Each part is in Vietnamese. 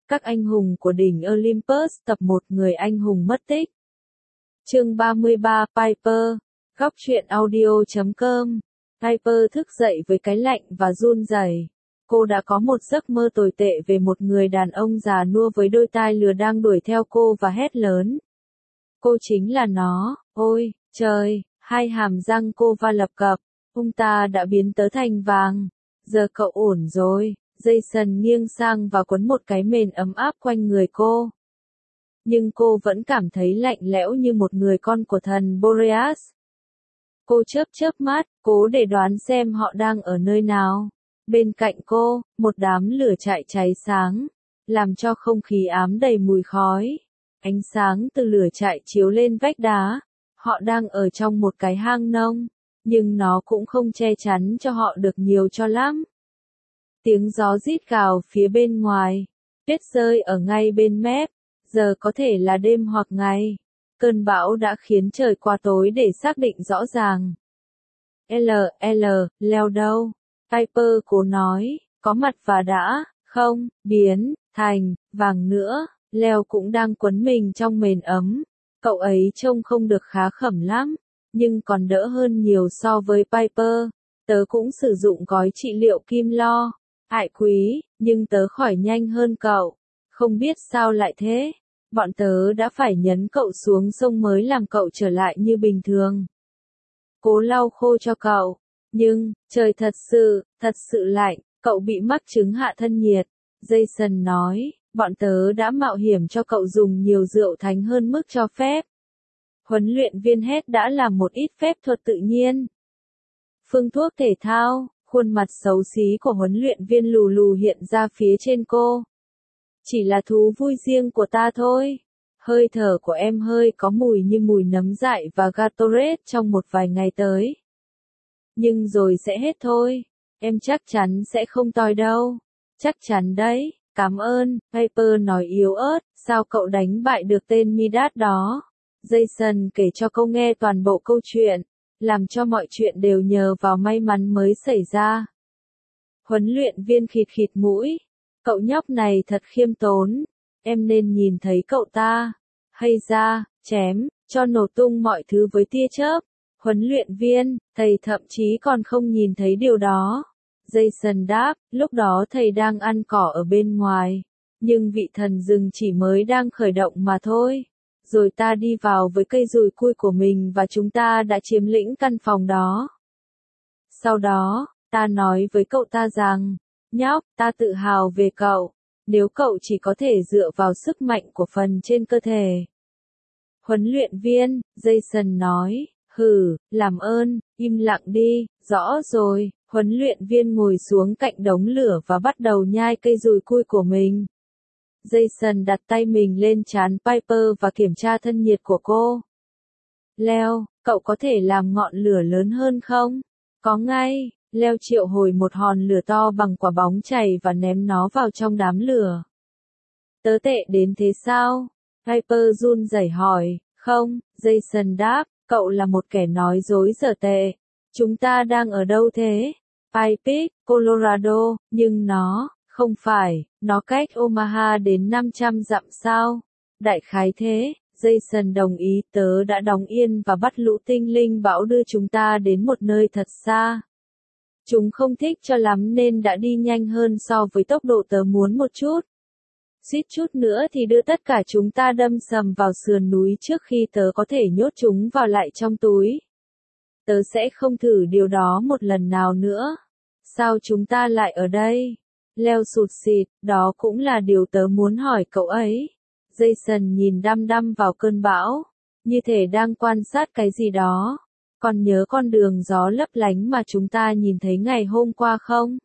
Các anh hùng của đỉnh Olympus tập 1 Người anh hùng mất tích. Chương 33 Piper, góc truyện audio.com. Piper thức dậy với cái lạnh và run rẩy. Cô đã có một giấc mơ tồi tệ về một người đàn ông già nua với đôi tai lừa đang đuổi theo cô và hét lớn. Cô chính là nó, ôi, trời, hai hàm răng cô va lập cập, ông ta đã biến tớ thành vàng. Giờ cậu ổn rồi. Jason nghiêng sang và quấn một cái mền ấm áp quanh người cô. Nhưng cô vẫn cảm thấy lạnh lẽo như một người con của thần Boreas. Cô chớp mắt, cố để đoán xem họ đang ở nơi nào. Bên cạnh cô, một đám lửa cháy sáng, làm cho không khí ám đầy mùi khói. Ánh sáng từ lửa chiếu lên vách đá. Họ đang ở trong một cái hang nông, nhưng nó cũng không che chắn cho họ được nhiều cho lắm. Tiếng gió rít gào phía bên ngoài, tuyết rơi ở ngay bên mép, giờ có thể là đêm hoặc ngày. Cơn bão đã khiến trời qua tối để xác định rõ ràng. Leo đâu? Piper cố nói, có mặt và đã, không, biến, thành, vàng nữa. Leo cũng đang quấn mình trong mền ấm. Cậu ấy trông không được khá khẩm lắm, nhưng còn đỡ hơn nhiều so với Piper. Tớ cũng sử dụng gói trị liệu kim lo. Ải quý, nhưng tớ khỏi nhanh hơn cậu. Không biết sao lại thế. Bọn tớ đã phải nhấn cậu xuống sông mới làm cậu trở lại như bình thường. Cố lau khô cho cậu. Nhưng, trời thật sự lạnh, cậu bị mắc chứng hạ thân nhiệt. Jason nói, bọn tớ đã mạo hiểm cho cậu dùng nhiều rượu thánh hơn mức cho phép. Huấn luyện viên Head đã làm một ít phép thuật tự nhiên. Phương thuốc thể thao. Khuôn mặt xấu xí của huấn luyện viên lù hiện ra phía trên cô. Chỉ là thú vui riêng của ta thôi. Hơi thở của em hơi có mùi như mùi nấm dại và Gatorade trong một vài ngày tới. Nhưng rồi sẽ hết thôi. Em chắc chắn sẽ không toi đâu. Chắc chắn đấy, cảm ơn. Piper nói yếu ớt, sao cậu đánh bại được tên Midas đó? Jason kể cho cô nghe toàn bộ câu chuyện. Làm cho mọi chuyện đều nhờ vào may mắn mới xảy ra. Huấn luyện viên khịt mũi. Cậu nhóc này thật khiêm tốn. Em nên nhìn thấy cậu ta. Hay ra, chém, cho nổ tung mọi thứ với tia chớp. Huấn luyện viên, thầy thậm chí còn không nhìn thấy điều đó. Jason đáp, lúc đó thầy đang ăn cỏ ở bên ngoài. Nhưng vị thần rừng chỉ mới đang khởi động mà thôi. Rồi ta đi vào với cây dùi cui của mình và chúng ta đã chiếm lĩnh căn phòng đó. Sau đó, ta nói với cậu ta rằng, nhóc, ta tự hào về cậu, nếu cậu chỉ có thể dựa vào sức mạnh của phần trên cơ thể. Huấn luyện viên, Jason nói, làm ơn, im lặng đi, rõ rồi. Huấn luyện viên ngồi xuống cạnh đống lửa và bắt đầu nhai cây dùi cui của mình. Jason đặt tay mình lên trán Piper và kiểm tra thân nhiệt của cô. Leo, cậu có thể làm ngọn lửa lớn hơn không? Có ngay. Leo triệu hồi một hòn lửa to bằng quả bóng chày và ném nó vào trong đám lửa. Tớ tệ đến thế sao? Piper run rẩy hỏi. Không, Jason đáp, cậu là một kẻ nói dối dở tệ. Chúng ta đang ở đâu thế? Pine Peak, Colorado, nhưng không phải, nó cách Omaha đến 500 dặm sao? Đại khái thế, Jason đồng ý, tớ đã đóng yên và bắt lũ tinh linh bão đưa chúng ta đến một nơi thật xa. Chúng không thích cho lắm nên đã đi nhanh hơn so với tốc độ tớ muốn một chút. Suýt chút nữa thì đưa tất cả chúng ta đâm sầm vào sườn núi trước khi tớ có thể nhốt chúng vào lại trong túi. Tớ sẽ không thử điều đó một lần nào nữa. Sao chúng ta lại ở đây? Leo sụt sịt, đó cũng là điều tớ muốn hỏi cậu ấy. Jason nhìn đăm vào cơn bão, như thể đang quan sát cái gì đó. Còn nhớ con đường gió lấp lánh mà chúng ta nhìn thấy ngày hôm qua không?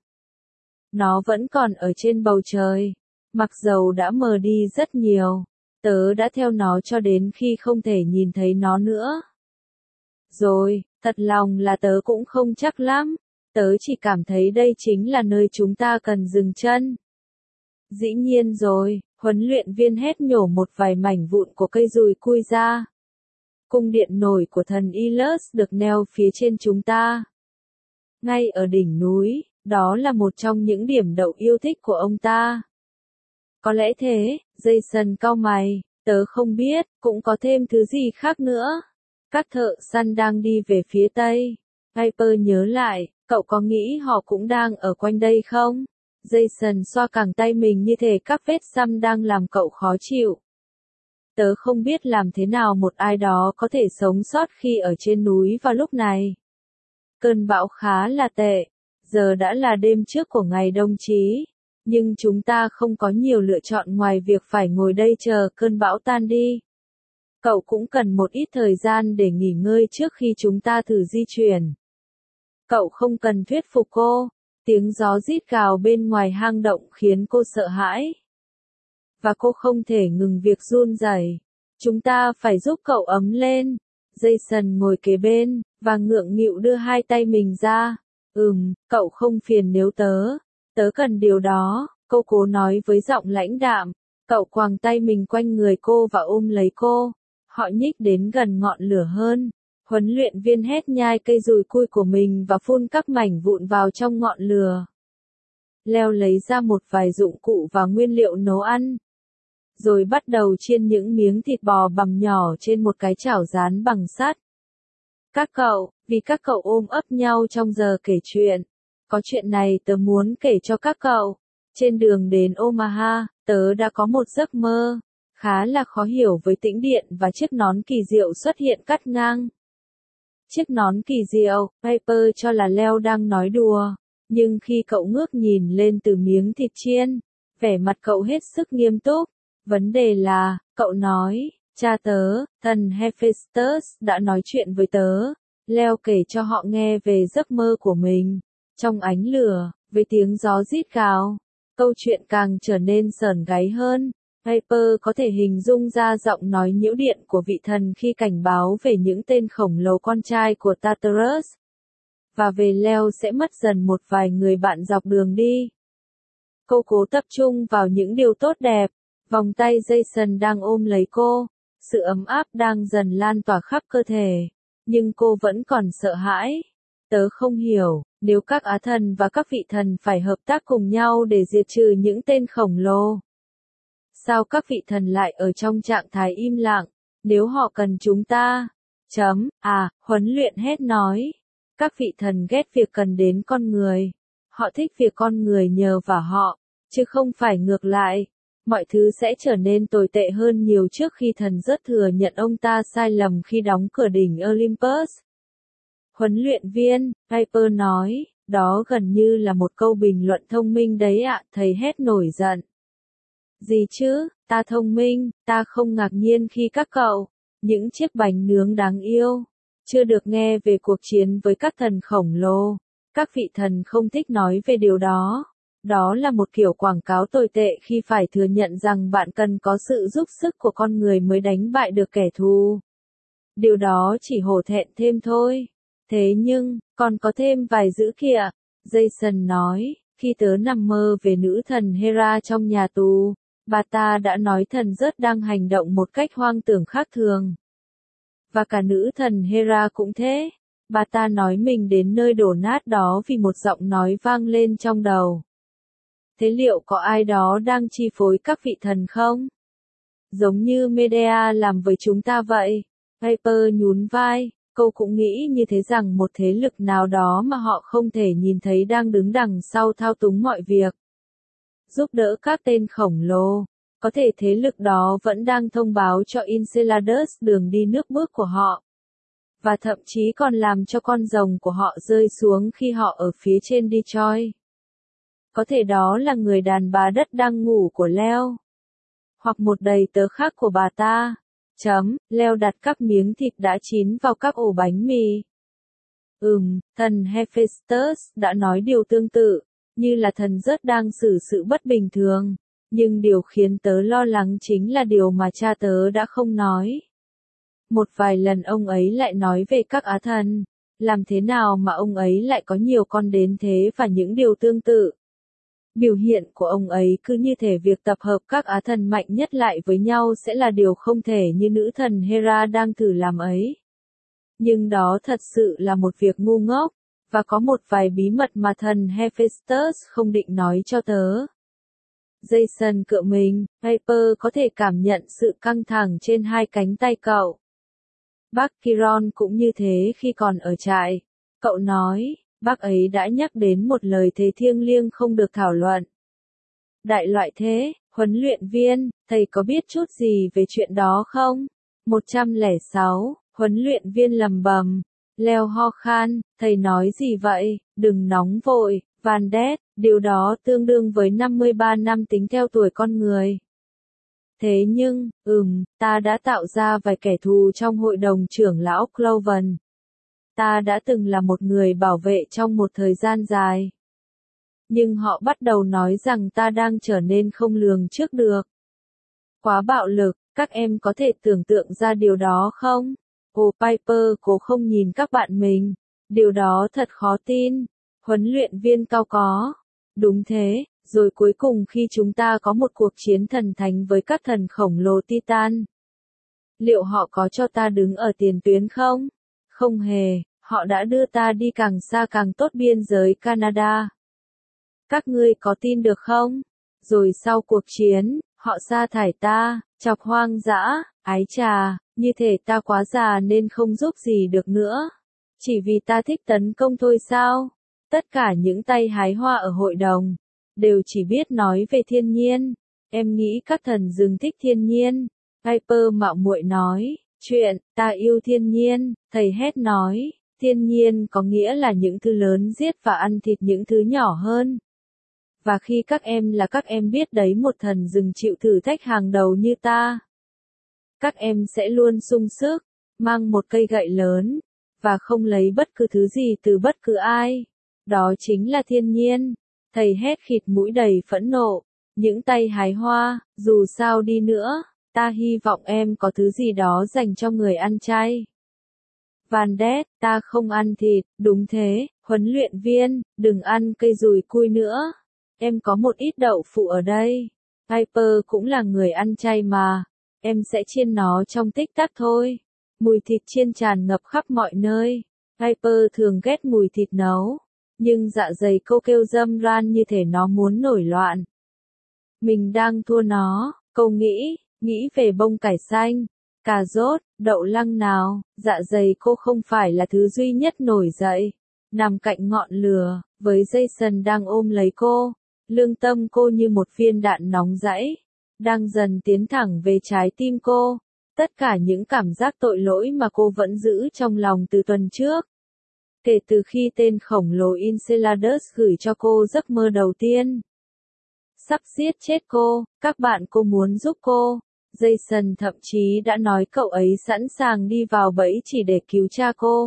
Nó vẫn còn ở trên bầu trời, mặc dầu đã mờ đi rất nhiều. Tớ đã theo nó cho đến khi không thể nhìn thấy nó nữa. Rồi, thật lòng là tớ cũng không chắc lắm. Tớ chỉ cảm thấy đây chính là nơi chúng ta cần dừng chân. Dĩ nhiên rồi, huấn luyện viên hét nhổ một vài mảnh vụn của cây dùi cui ra. Cung điện nổi của thần Ilus được neo phía trên chúng ta. Ngay ở đỉnh núi, đó là một trong những điểm đậu yêu thích của ông ta. Có lẽ thế, Jason cau mày, tớ không biết, cũng có thêm thứ gì khác nữa. Các thợ săn đang đi về phía tây. Piper nhớ lại, cậu có nghĩ họ cũng đang ở quanh đây không? Jason xoa cẳng tay mình như thể các vết xăm đang làm cậu khó chịu. Tớ không biết làm thế nào một ai đó có thể sống sót khi ở trên núi vào lúc này. Cơn bão khá là tệ. Giờ đã là đêm trước của ngày đông chí. Nhưng chúng ta không có nhiều lựa chọn ngoài việc phải ngồi đây chờ cơn bão tan đi. Cậu cũng cần một ít thời gian để nghỉ ngơi trước khi chúng ta thử di chuyển. Cậu không cần thuyết phục cô. Tiếng gió rít gào bên ngoài hang động khiến cô sợ hãi. Và cô không thể ngừng việc run rẩy. Chúng ta phải giúp cậu ấm lên. Jason ngồi kế bên, và ngượng nghịu đưa hai tay mình ra. Cậu không phiền nếu tớ cần điều đó, cô cố nói với giọng lãnh đạm. Cậu quàng tay mình quanh người cô và ôm lấy cô. Họ nhích đến gần ngọn lửa hơn. Huấn luyện viên hét nhai cây dùi cui của mình và phun các mảnh vụn vào trong ngọn lửa. Leo lấy ra một vài dụng cụ và nguyên liệu nấu ăn. Rồi bắt đầu chiên những miếng thịt bò bằm nhỏ trên một cái chảo rán bằng sắt. Vì các cậu ôm ấp nhau trong giờ kể chuyện. Có chuyện này tớ muốn kể cho các cậu. Trên đường đến Omaha, tớ đã có một giấc mơ. Khá là khó hiểu với tĩnh điện và chiếc nón kỳ diệu xuất hiện cắt ngang. Chiếc nón kỳ diệu, Piper cho là Leo đang nói đùa. Nhưng khi cậu ngước nhìn lên từ miếng thịt chiên, vẻ mặt cậu hết sức nghiêm túc. Vấn đề là, cậu nói, cha tớ, thần Hephaestus đã nói chuyện với tớ. Leo kể cho họ nghe về giấc mơ của mình. Trong ánh lửa, với tiếng gió rít gào, câu chuyện càng trở nên sởn gáy hơn. Piper có thể hình dung ra giọng nói nhiễu điện của vị thần khi cảnh báo về những tên khổng lồ con trai của Tartarus. Và về Leo sẽ mất dần một vài người bạn dọc đường đi. Cô cố tập trung vào những điều tốt đẹp. Vòng tay Jason đang ôm lấy cô. Sự ấm áp đang dần lan tỏa khắp cơ thể. Nhưng cô vẫn còn sợ hãi. Tớ không hiểu, nếu các á thần và các vị thần phải hợp tác cùng nhau để diệt trừ những tên khổng lồ. Sao các vị thần lại ở trong trạng thái im lặng, nếu họ cần chúng ta? Huấn luyện hét nói. Các vị thần ghét việc cần đến con người. Họ thích việc con người nhờ vào họ, chứ không phải ngược lại. Mọi thứ sẽ trở nên tồi tệ hơn nhiều trước khi thần rớt thừa nhận ông ta sai lầm khi đóng cửa đỉnh Olympus. Huấn luyện viên, Piper nói, đó gần như là một câu bình luận thông minh đấy ạ, thầy hét nổi giận. Gì chứ, ta thông minh, ta không ngạc nhiên khi các cậu, những chiếc bánh nướng đáng yêu, chưa được nghe về cuộc chiến với các thần khổng lồ. Các vị thần không thích nói về điều đó. Đó là một kiểu quảng cáo tồi tệ khi phải thừa nhận rằng bạn cần có sự giúp sức của con người mới đánh bại được kẻ thù. Điều đó chỉ hổ thẹn thêm thôi. Thế nhưng, còn có thêm vài dữ kìa. Jason nói, khi tớ nằm mơ về nữ thần Hera trong nhà tù, bà ta đã nói thần rớt đang hành động một cách hoang tưởng khác thường. Và cả nữ thần Hera cũng thế. Bà ta nói mình đến nơi đổ nát đó vì một giọng nói vang lên trong đầu. Thế liệu có ai đó đang chi phối các vị thần không? Giống như Medea làm với chúng ta vậy. Piper nhún vai, cô cũng nghĩ như thế rằng một thế lực nào đó mà họ không thể nhìn thấy đang đứng đằng sau thao túng mọi việc. Giúp đỡ các tên khổng lồ. Có thể thế lực đó vẫn đang thông báo cho Enceladus đường đi nước bước của họ. Và thậm chí còn làm cho con rồng của họ rơi xuống khi họ ở phía trên Detroit. Có thể đó là người đàn bà đất đang ngủ của Leo. Hoặc một đầy tớ khác của bà ta. Leo đặt các miếng thịt đã chín vào các ổ bánh mì. Thần Hephaestus đã nói điều tương tự, như là thần rớt đang xử sự bất bình thường. Nhưng điều khiến tớ lo lắng chính là điều mà cha tớ đã không nói. Một vài lần ông ấy lại nói về các á thần. Làm thế nào mà ông ấy lại có nhiều con đến thế và những điều tương tự? Biểu hiện của ông ấy cứ như thể việc tập hợp các á thần mạnh nhất lại với nhau sẽ là điều không thể như nữ thần Hera đang thử làm ấy. Nhưng đó thật sự là một việc ngu ngốc, và có một vài bí mật mà thần Hephaestus không định nói cho tớ. Jason cựa mình, Piper có thể cảm nhận sự căng thẳng trên hai cánh tay cậu. Bác Kiron cũng như thế khi còn ở trại. Cậu nói, bác ấy đã nhắc đến một lời thề thiêng liêng không được thảo luận. Đại loại thế, huấn luyện viên, thầy có biết chút gì về chuyện đó không? 106, huấn luyện viên lầm bầm. Leo ho khan, thầy nói gì vậy? Đừng nóng vội, Van Đét, điều đó tương đương với 53 năm tính theo tuổi con người. Thế nhưng, ta đã tạo ra vài kẻ thù trong hội đồng trưởng lão Cloven. Ta đã từng là một người bảo vệ trong một thời gian dài. Nhưng họ bắt đầu nói rằng ta đang trở nên không lường trước được. Quá bạo lực, các em có thể tưởng tượng ra điều đó không? Piper cố không nhìn các bạn mình. Điều đó thật khó tin. Huấn luyện viên cao có. Đúng thế, rồi cuối cùng khi chúng ta có một cuộc chiến thần thánh với các thần khổng lồ Titan. Liệu họ có cho ta đứng ở tiền tuyến không? Không hề, họ đã đưa ta đi càng xa càng tốt biên giới Canada. Các ngươi có tin được không? Rồi sau cuộc chiến, họ sa thải ta, chọc hoang dã, ái chà, như thể ta quá già nên không giúp gì được nữa. Chỉ vì ta thích tấn công thôi sao? Tất cả những tay hái hoa ở hội đồng, đều chỉ biết nói về thiên nhiên. Em nghĩ các thần rừng thích thiên nhiên. Piper mạo muội nói, chuyện, ta yêu thiên nhiên, thầy hét nói, thiên nhiên có nghĩa là những thứ lớn giết và ăn thịt những thứ nhỏ hơn. Và khi các em là các em biết đấy, một thần rừng chịu thử thách hàng đầu như ta. Các em sẽ luôn sung sức, mang một cây gậy lớn, và không lấy bất cứ thứ gì từ bất cứ ai. Đó chính là thiên nhiên. Thầy hét khịt mũi đầy phẫn nộ. Những tay hái hoa, dù sao đi nữa, ta hy vọng em có thứ gì đó dành cho người ăn chay. Van Đét, ta không ăn thịt, đúng thế, huấn luyện viên, đừng ăn cây dùi cui nữa. Em có một ít đậu phụ ở đây. Piper cũng là người ăn chay mà. Em sẽ chiên nó trong tích tắc thôi. Mùi thịt chiên tràn ngập khắp mọi nơi. Piper thường ghét mùi thịt nấu. Nhưng dạ dày cô kêu râm ran như thể nó muốn nổi loạn. Mình đang thua nó, cô nghĩ về bông cải xanh, cà rốt, đậu lăng nào, dạ dày cô không phải là thứ duy nhất nổi dậy. Nằm cạnh ngọn lửa, với Jason đang ôm lấy cô, lương tâm cô như một viên đạn nóng rẫy, đang dần tiến thẳng về trái tim cô. Tất cả những cảm giác tội lỗi mà cô vẫn giữ trong lòng từ tuần trước. Kể từ khi tên khổng lồ Enceladus gửi cho cô giấc mơ đầu tiên. Sắp giết chết cô, các bạn cô muốn giúp cô. Jason thậm chí đã nói cậu ấy sẵn sàng đi vào bẫy chỉ để cứu cha cô.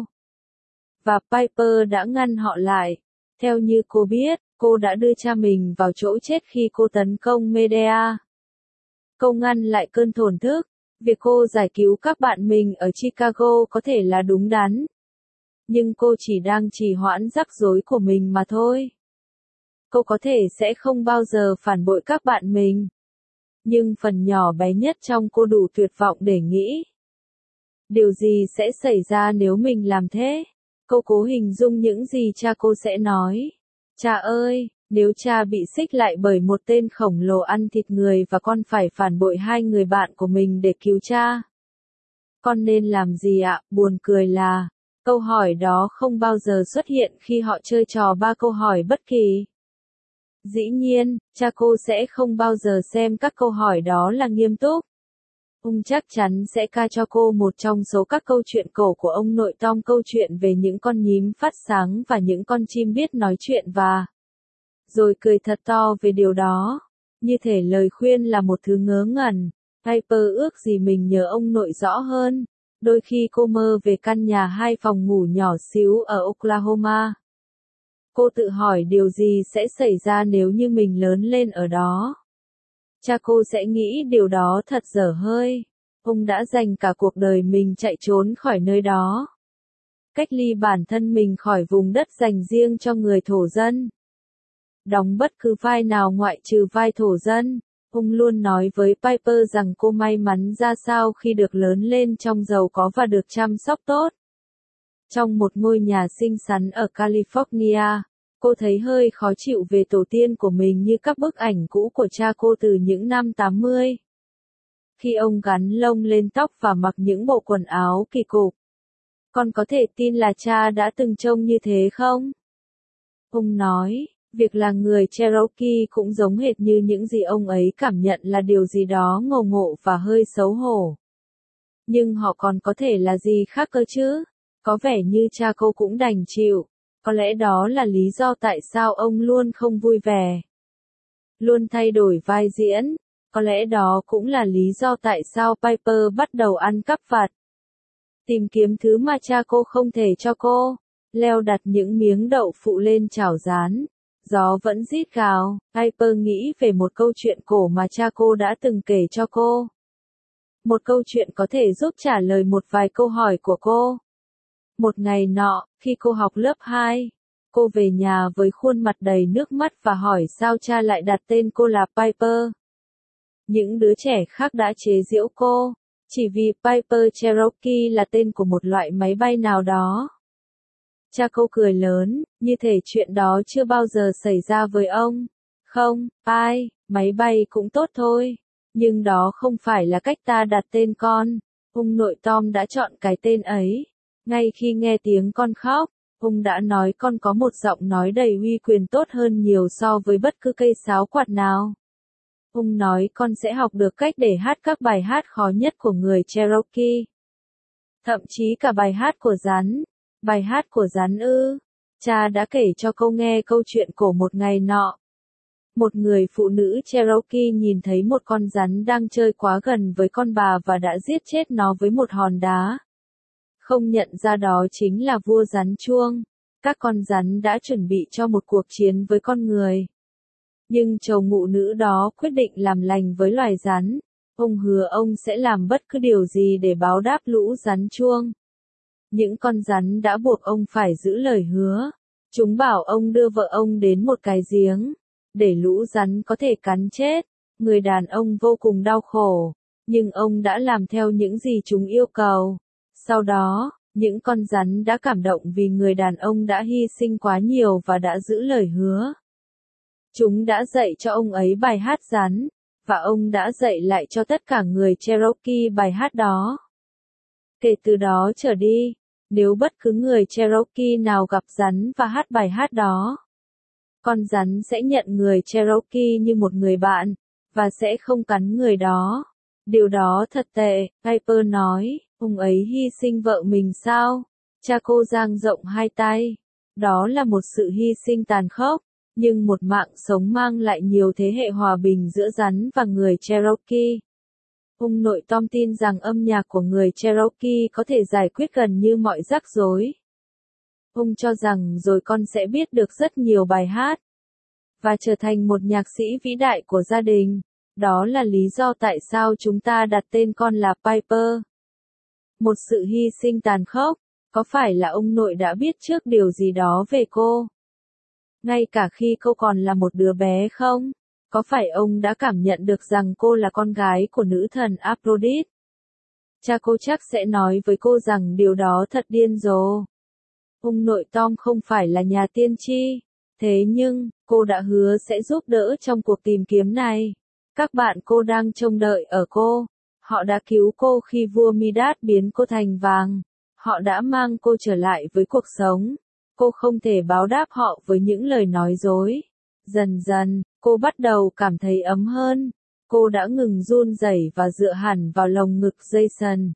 Và Piper đã ngăn họ lại. Theo như cô biết, cô đã đưa cha mình vào chỗ chết khi cô tấn công Medea. Cô ngăn lại cơn thổn thức. Việc cô giải cứu các bạn mình ở Chicago có thể là đúng đắn. Nhưng cô chỉ đang trì hoãn rắc rối của mình mà thôi. Cô có thể sẽ không bao giờ phản bội các bạn mình. Nhưng phần nhỏ bé nhất trong cô đủ tuyệt vọng để nghĩ. Điều gì sẽ xảy ra nếu mình làm thế? Cô cố hình dung những gì cha cô sẽ nói. Cha ơi, nếu cha bị xích lại bởi một tên khổng lồ ăn thịt người và con phải phản bội hai người bạn của mình để cứu cha. Con nên làm gì ạ? Buồn cười là, câu hỏi đó không bao giờ xuất hiện khi họ chơi trò 3 câu hỏi bất kỳ. Dĩ nhiên, cha cô sẽ không bao giờ xem các câu hỏi đó là nghiêm túc. Ông chắc chắn sẽ ca cho cô một trong số các câu chuyện cổ của ông nội Tom, câu chuyện về những con nhím phát sáng và những con chim biết nói chuyện và rồi cười thật to về điều đó. Như thể lời khuyên là một thứ ngớ ngẩn. Piper ước gì mình nhớ ông nội rõ hơn. Đôi khi cô mơ về căn nhà 2 phòng ngủ nhỏ xíu ở Oklahoma. Cô tự hỏi điều gì sẽ xảy ra nếu như mình lớn lên ở đó. Cha cô sẽ nghĩ điều đó thật dở hơi. Ông đã dành cả cuộc đời mình chạy trốn khỏi nơi đó. Cách ly bản thân mình khỏi vùng đất dành riêng cho người thổ dân. Đóng bất cứ vai nào ngoại trừ vai thổ dân. Ông luôn nói với Piper rằng cô may mắn ra sao khi được lớn lên trong giàu có và được chăm sóc tốt. Trong một ngôi nhà xinh xắn ở California, Cô thấy hơi khó chịu về tổ tiên của mình như các bức ảnh cũ của cha cô từ những năm 80. Khi ông gắn lông lên tóc và mặc những bộ quần áo kỳ cục. Con có thể tin là cha đã từng trông như thế không? Ông nói, việc là người Cherokee cũng giống hệt như những gì ông ấy cảm nhận là điều gì đó ngầu ngộ và hơi xấu hổ. Nhưng họ còn có thể là gì khác cơ chứ? Có vẻ như cha cô cũng đành chịu. Có lẽ đó là lý do tại sao ông luôn không vui vẻ. Luôn thay đổi vai diễn. Có lẽ đó cũng là lý do tại sao Piper bắt đầu ăn cắp vặt. Tìm kiếm thứ mà cha cô không thể cho cô. Leo đặt những miếng đậu phụ lên chảo rán. Gió vẫn rít gào. Piper nghĩ về một câu chuyện cổ mà cha cô đã từng kể cho cô. Một câu chuyện có thể giúp trả lời một vài câu hỏi của cô. Một ngày nọ, khi cô học lớp 2, cô về nhà với khuôn mặt đầy nước mắt và hỏi sao cha lại đặt tên cô là Piper. Những đứa trẻ khác đã chế giễu cô, chỉ vì Piper Cherokee là tên của một loại máy bay nào đó. Cha cô cười lớn, như thể chuyện đó chưa bao giờ xảy ra với ông. Không, ai, máy bay cũng tốt thôi. Nhưng đó không phải là cách ta đặt tên con. Ông nội Tom đã chọn cái tên ấy. Ngay khi nghe tiếng con khóc, ông đã nói con có một giọng nói đầy uy quyền tốt hơn nhiều so với bất cứ cây sáo quạt nào. Ông nói con sẽ học được cách để hát các bài hát khó nhất của người Cherokee. Thậm chí cả bài hát của rắn. Bài hát của rắn ư. Cha đã kể cho cô nghe câu chuyện cổ một ngày nọ. Một người phụ nữ Cherokee nhìn thấy một con rắn đang chơi quá gần với con bà và đã giết chết nó với một hòn đá. Không nhận ra đó chính là vua rắn chuông. Các con rắn đã chuẩn bị cho một cuộc chiến với con người. Nhưng chầu ngụ nữ đó quyết định làm lành với loài rắn. Ông hứa ông sẽ làm bất cứ điều gì để báo đáp lũ rắn chuông. Những con rắn đã buộc ông phải giữ lời hứa. Chúng bảo ông đưa vợ ông đến một cái giếng, để lũ rắn có thể cắn chết. Người đàn ông vô cùng đau khổ, nhưng ông đã làm theo những gì chúng yêu cầu. Sau đó, những con rắn đã cảm động vì người đàn ông đã hy sinh quá nhiều và đã giữ lời hứa. Chúng đã dạy cho ông ấy bài hát rắn, và ông đã dạy lại cho tất cả người Cherokee bài hát đó. Kể từ đó trở đi, nếu bất cứ người Cherokee nào gặp rắn và hát bài hát đó, con rắn sẽ nhận người Cherokee như một người bạn, và sẽ không cắn người đó. Điều đó thật tệ, Piper nói, ông ấy hy sinh vợ mình sao? Cha cô dang rộng hai tay. Đó là một sự hy sinh tàn khốc, nhưng một mạng sống mang lại nhiều thế hệ hòa bình giữa rắn và người Cherokee. Ông nội Tom tin rằng âm nhạc của người Cherokee có thể giải quyết gần như mọi rắc rối. Ông cho rằng rồi con sẽ biết được rất nhiều bài hát, và trở thành một nhạc sĩ vĩ đại của gia đình. Đó là lý do tại sao chúng ta đặt tên con là Piper. Một sự hy sinh tàn khốc, có phải là ông nội đã biết trước điều gì đó về cô? Ngay cả khi cô còn là một đứa bé không? Có phải ông đã cảm nhận được rằng cô là con gái của nữ thần Aphrodite? Cha cô chắc sẽ nói với cô rằng điều đó thật điên rồ. Ông nội Tom không phải là nhà tiên tri. Thế nhưng, cô đã hứa sẽ giúp đỡ trong cuộc tìm kiếm này. Các bạn cô đang trông đợi ở cô. Họ đã cứu cô khi vua Midas biến cô thành vàng. Họ đã mang cô trở lại với cuộc sống. Cô không thể báo đáp họ với những lời nói dối. Dần dần, cô bắt đầu cảm thấy ấm hơn. Cô đã ngừng run rẩy và dựa hẳn vào lồng ngực Jason.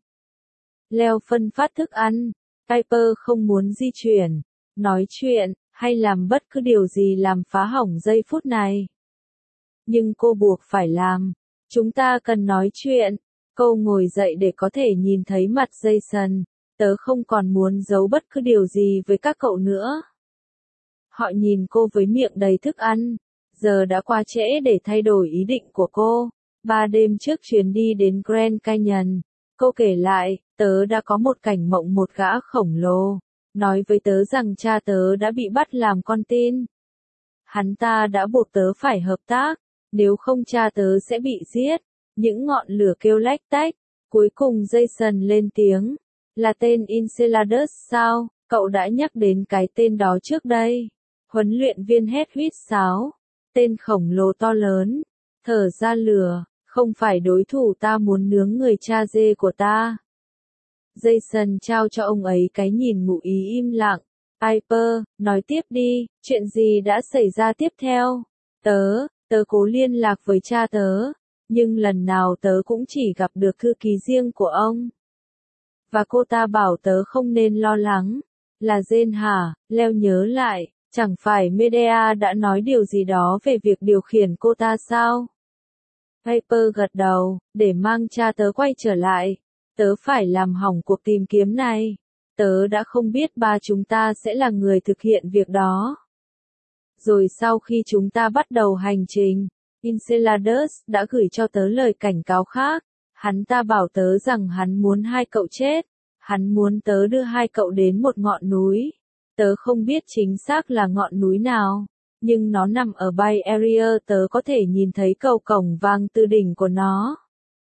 Leo phân phát thức ăn. Piper không muốn di chuyển, nói chuyện, hay làm bất cứ điều gì làm phá hỏng giây phút này. Nhưng cô buộc phải làm. Chúng ta cần nói chuyện. Cô ngồi dậy để có thể nhìn thấy mặt Jason. Tớ không còn muốn giấu bất cứ điều gì với các cậu nữa. Họ nhìn cô với miệng đầy thức ăn. Giờ đã quá trễ để thay đổi ý định của cô. 3 đêm trước chuyến đi đến Grand Canyon, cô kể lại, tớ đã có một cảnh mộng một gã khổng lồ. Nói với tớ rằng cha tớ đã bị bắt làm con tin. Hắn ta đã buộc tớ phải hợp tác. Nếu không cha tớ sẽ bị giết. Những ngọn lửa kêu lách tách. Cuối cùng Jason lên tiếng. Là tên Enceladus sao? Cậu đã nhắc đến cái tên đó trước đây. Huấn luyện viên hét huýt sáo. Tên khổng lồ to lớn. Thở ra lửa. Không phải đối thủ ta muốn nướng người cha dê của ta. Jason trao cho ông ấy cái nhìn ngụ ý im lặng. Piper, nói tiếp đi, chuyện gì đã xảy ra tiếp theo? Tớ cố liên lạc với cha tớ, nhưng lần nào tớ cũng chỉ gặp được thư ký riêng của ông. Và cô ta bảo tớ không nên lo lắng. Là Jane hả? Leo nhớ lại, chẳng phải Medea đã nói điều gì đó về việc điều khiển cô ta sao? Piper gật đầu, để mang cha tớ quay trở lại. Tớ phải làm hỏng cuộc tìm kiếm này. Tớ đã không biết ba chúng ta sẽ là người thực hiện việc đó. Rồi sau khi chúng ta bắt đầu hành trình, Enceladus đã gửi cho tớ lời cảnh cáo khác. Hắn ta bảo tớ rằng hắn muốn hai cậu chết. Hắn muốn tớ đưa hai cậu đến một ngọn núi. Tớ không biết chính xác là ngọn núi nào, nhưng nó nằm ở Bay Area, tớ có thể nhìn thấy cầu cổng vàng từ đỉnh của nó.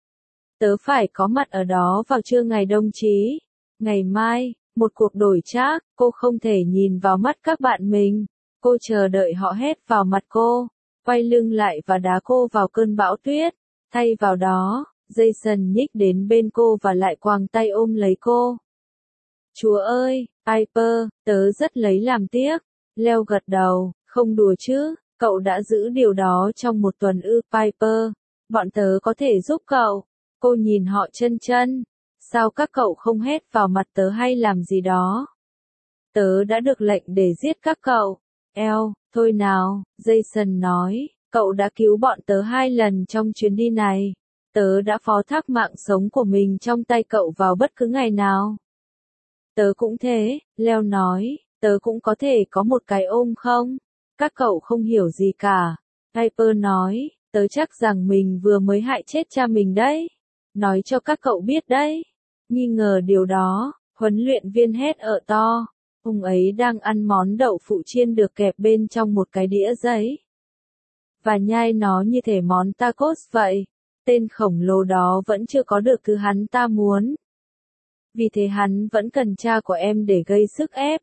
Tớ phải có mặt ở đó vào trưa ngày đồng chí. Ngày mai, một cuộc đổi trác, cô không thể nhìn vào mắt các bạn mình. Cô chờ đợi họ hét vào mặt cô, quay lưng lại và đá cô vào cơn bão tuyết. Thay vào đó, Jason nhích đến bên cô và lại quàng tay ôm lấy cô. Chúa ơi, Piper, tớ rất lấy làm tiếc. Leo gật đầu, không đùa chứ, cậu đã giữ điều đó trong một tuần ư? Piper, bọn tớ có thể giúp cậu. Cô nhìn họ chân chân. Sao các cậu không hét vào mặt tớ hay làm gì đó? Tớ đã được lệnh để giết các cậu. Thôi nào, Jason nói, cậu đã cứu bọn tớ 2 lần trong chuyến đi này. Tớ đã phó thác mạng sống của mình trong tay cậu vào bất cứ ngày nào. Tớ cũng thế, Leo nói, tớ cũng có thể có một cái ôm không? Các cậu không hiểu gì cả. Piper nói, tớ chắc rằng mình vừa mới hại chết cha mình đấy. Nói cho các cậu biết đấy. Nghi ngờ điều đó, huấn luyện viên hét ở to. Ông ấy đang ăn món đậu phụ chiên được kẹp bên trong một cái đĩa giấy. Và nhai nó như thể món tacos vậy. Tên khổng lồ đó vẫn chưa có được thứ hắn ta muốn. Vì thế hắn vẫn cần cha của em để gây sức ép.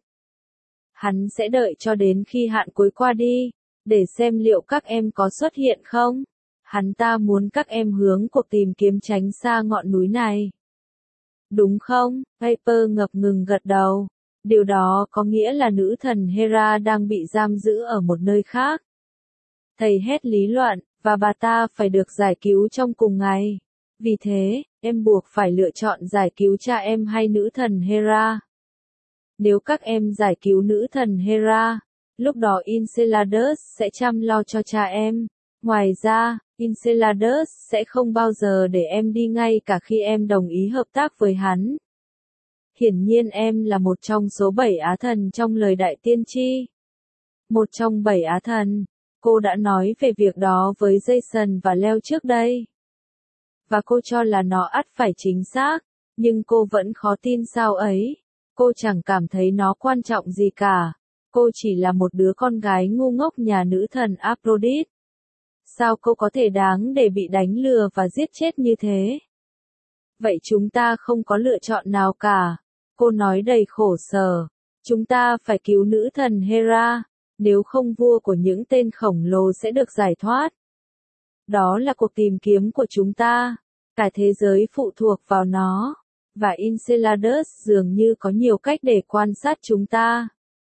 Hắn sẽ đợi cho đến khi hạn cuối qua đi, để xem liệu các em có xuất hiện không. Hắn ta muốn các em hướng cuộc tìm kiếm tránh xa ngọn núi này. Đúng không? Piper ngập ngừng gật đầu. Điều đó có nghĩa là nữ thần Hera đang bị giam giữ ở một nơi khác. Thầy hét lý luận, và bà ta phải được giải cứu trong cùng ngày. Vì thế, em buộc phải lựa chọn giải cứu cha em hay nữ thần Hera. Nếu các em giải cứu nữ thần Hera, lúc đó Enceladus sẽ chăm lo cho cha em. Ngoài ra, Enceladus sẽ không bao giờ để em đi ngay cả khi em đồng ý hợp tác với hắn. Hiển nhiên em là một trong số 7 á thần trong lời đại tiên tri. Một trong 7 á thần. Cô đã nói về việc đó với Jason và Leo trước đây. Và cô cho là nó ắt phải chính xác, nhưng cô vẫn khó tin sao ấy. Cô chẳng cảm thấy nó quan trọng gì cả. Cô chỉ là một đứa con gái ngu ngốc nhà nữ thần Aphrodite. Sao cô có thể đáng để bị đánh lừa và giết chết như thế? Vậy chúng ta không có lựa chọn nào cả. Cô nói đầy khổ sở. Chúng ta phải cứu nữ thần Hera, nếu không vua của những tên khổng lồ sẽ được giải thoát. Đó là cuộc tìm kiếm của chúng ta. Cả thế giới phụ thuộc vào nó. Và Enceladus dường như có nhiều cách để quan sát chúng ta.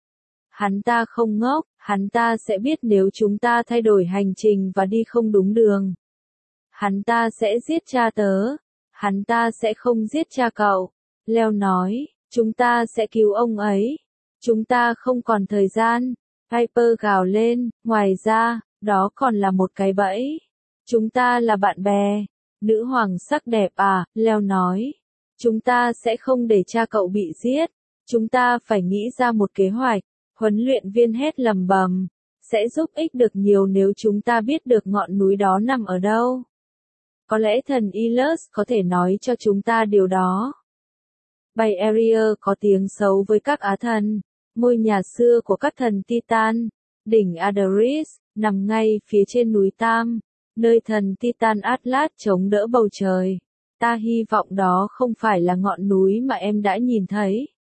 Hắn ta không ngốc, hắn ta sẽ biết nếu chúng ta thay đổi hành trình và đi không đúng đường. Hắn ta sẽ giết cha tớ. Hắn ta sẽ không giết cha cậu. Leo nói, chúng ta sẽ cứu ông ấy. Chúng ta không còn thời gian. Piper gào lên, ngoài ra, đó còn là một cái bẫy. Chúng ta là bạn bè. Nữ hoàng sắc đẹp à, Leo nói. Chúng ta sẽ không để cha cậu bị giết. Chúng ta phải nghĩ ra một kế hoạch. Huấn luyện viên hét lầm bầm. Sẽ giúp ích được nhiều nếu chúng ta biết được ngọn núi đó nằm ở đâu. Có lẽ thần Ilus có thể nói cho chúng ta điều đó. Bay Area có tiếng xấu với các á thần. Ngôi nhà xưa của các thần Titan. Đỉnh Adaris, nằm ngay phía trên núi Tam. Nơi thần Titan Atlas chống đỡ bầu trời. Ta hy vọng đó không phải là ngọn núi mà em đã nhìn thấy.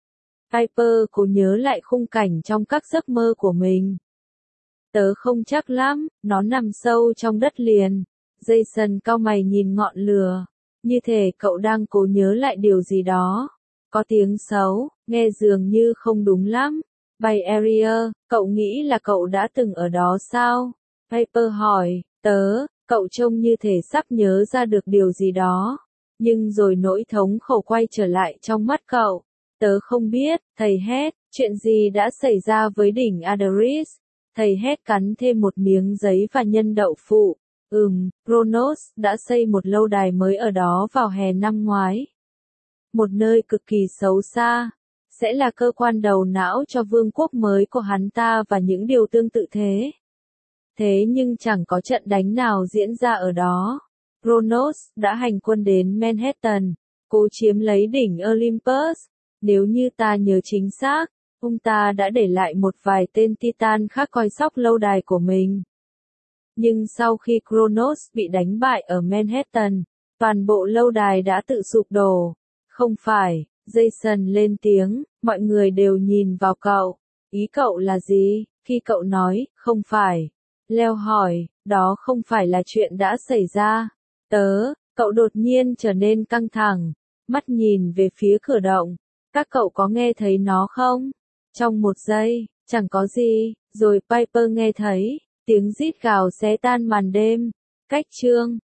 Piper cố nhớ lại khung cảnh trong các giấc mơ của mình. Tớ không chắc lắm, nó nằm sâu trong đất liền. Jason cau mày nhìn ngọn lửa. Như thể cậu đang cố nhớ lại điều gì đó. Có tiếng xấu, nghe dường như không đúng lắm. Bay Area, cậu nghĩ là cậu đã từng ở đó sao? Piper hỏi, cậu trông như thể sắp nhớ ra được điều gì đó. Nhưng rồi nỗi thống khổ quay trở lại trong mắt cậu. Tớ không biết, thầy hét, chuyện gì đã xảy ra với đỉnh Adaris? Thầy hét cắn thêm một miếng giấy và nhân đậu phụ. Kronos đã xây một lâu đài mới ở đó vào hè năm ngoái. Một nơi cực kỳ xấu xa. Sẽ là cơ quan đầu não cho vương quốc mới của hắn ta và những điều tương tự thế. Thế nhưng chẳng có trận đánh nào diễn ra ở đó. Kronos đã hành quân đến Manhattan, cố chiếm lấy đỉnh Olympus. Nếu như ta nhớ chính xác, ông ta đã để lại một vài tên Titan khác coi sóc lâu đài của mình. Nhưng sau khi Kronos bị đánh bại ở Manhattan, toàn bộ lâu đài đã tự sụp đổ. Không phải, Jason lên tiếng, mọi người đều nhìn vào cậu. Ý cậu là gì, khi cậu nói, không phải? Leo hỏi, đó không phải là chuyện đã xảy ra. Cậu đột nhiên trở nên căng thẳng, mắt nhìn về phía cửa động. Các cậu có nghe thấy nó không? Trong một giây, chẳng có gì, rồi Piper nghe thấy tiếng rít gào xé tan màn đêm. Cách chương